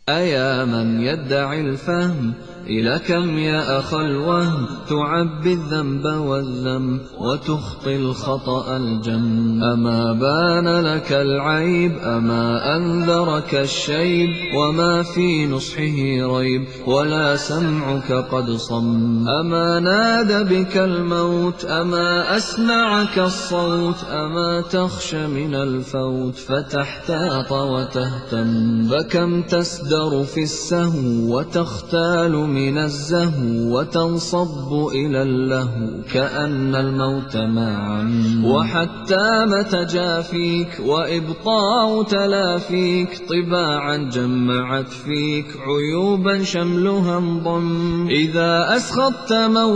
أيا من يدعي الفهم إلى كم يا أخا الوهم تعبي الذنب والذم وتخطي الخطأ الجم. أما بان لك العيب أما أنذرك الشيب وما في نصحه ريب ولا سمعك قد صم. أما ناد بك الموت أما أسمعك الصوت أما تخشى من الفوت فتحتاط وتهتم. فكم تسدر في السهو وتختال من الزهو وتنصب إلى اللهو كأن الموت معا. وحتى متجافيك وإبطاء تلافيك طباعا جمعت فيك عيوبا شملها انضم. إذا أسخطت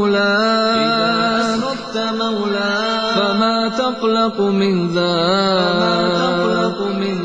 مولاك فما تقلق من ذاك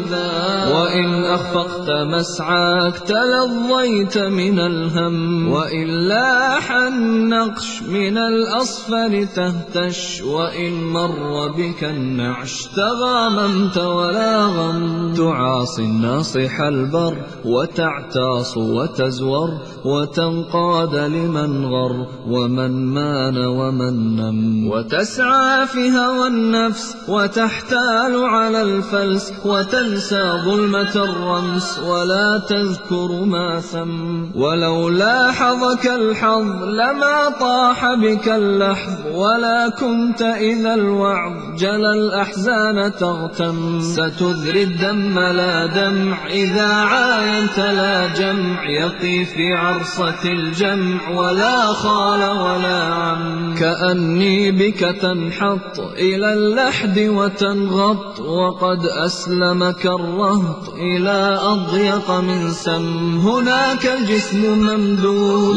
وإن أخفقت مسعاك تلظيت من الهم. وإن لاح النقش من الأصفر تهتش وإن مر بك النعش تغاممت ولا غم. تعاصي الناصح البر وتعتاص وتزور وتنقاد لمن غر ومن مان ومن نم. وتسعى في هوى النفس وتحتال على الفلس وتنسى ظلمة الرمس ولا تذكر ما ثم. ولو لاحظك الحظ لما طاح بك اللحظ ولا كنت إذا الوعظ جلى الأحزان تغتم. ستذري الدم لا دمع إذا عاينت لا جمع يقي في عرصة الجمع ولا خال ولا عم. كأني بك تنحط إلى اللحد وتنغط وقد أسلمك الرهط إلى أضيق من سم. هناك الجسم ممدود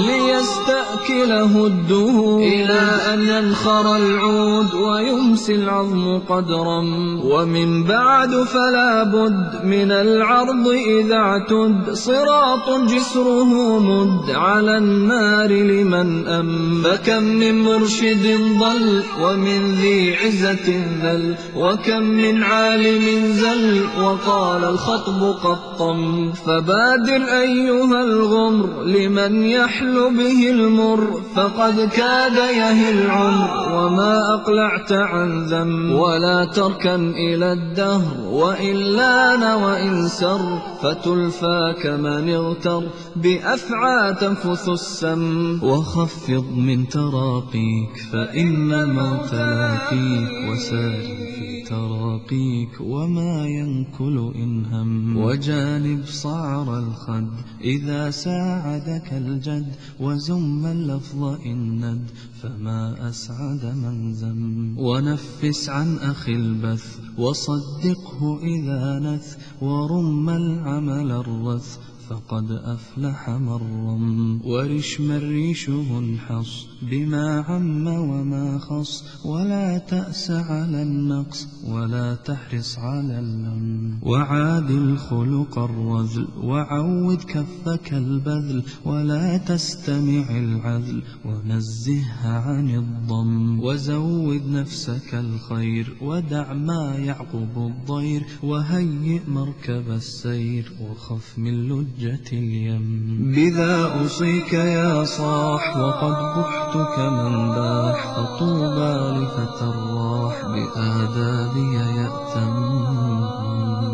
ليستأكله الدهور إلى أن ينخر العود ويمسي العظم قدرا. ومن بعد فلا بد من العرض إذا اعتد صراط جسره مد على النار لمن أم. فكم من مرشد ضل ومن ذي عزة ذل وكم من عالم زل وقال الخطب قطم. فبادر أيها الغمر لمن يحل به المر فقد كاد يهي العمر وما أقلعت عن ذم. ولا تركن إلى الدهر وإن لان وإن سر فتلفى كمن اغتر بأفعى تنفث السم. وخفض من تراقيك فإن الموت لاقيك وسار في تراقيك وما ينكل إن هم. وجانب صعر الخد إذا ساعدك الجد وزم اللفظ إن ند فما أسعد من زم. ونفس عن أخي البث وصدقه إذا نث ورم العمل الرث فقد أفلح من رم. ورش من ريشه انحص بما عم وما خص ولا تأس على النقص ولا تحرص على اللم. وعادل خلق الرذل وعود كفك البذل ولا تستمع العذل ونزهها عن الضم. وزود نفسك الخير ودع ما يعقب الضير وهيئ مركب السير وخف من لجة اليم. بذا أوصيك يا صاح وقد بحت كمن باح فطوبى لفتى الراح بآدابي يأتم.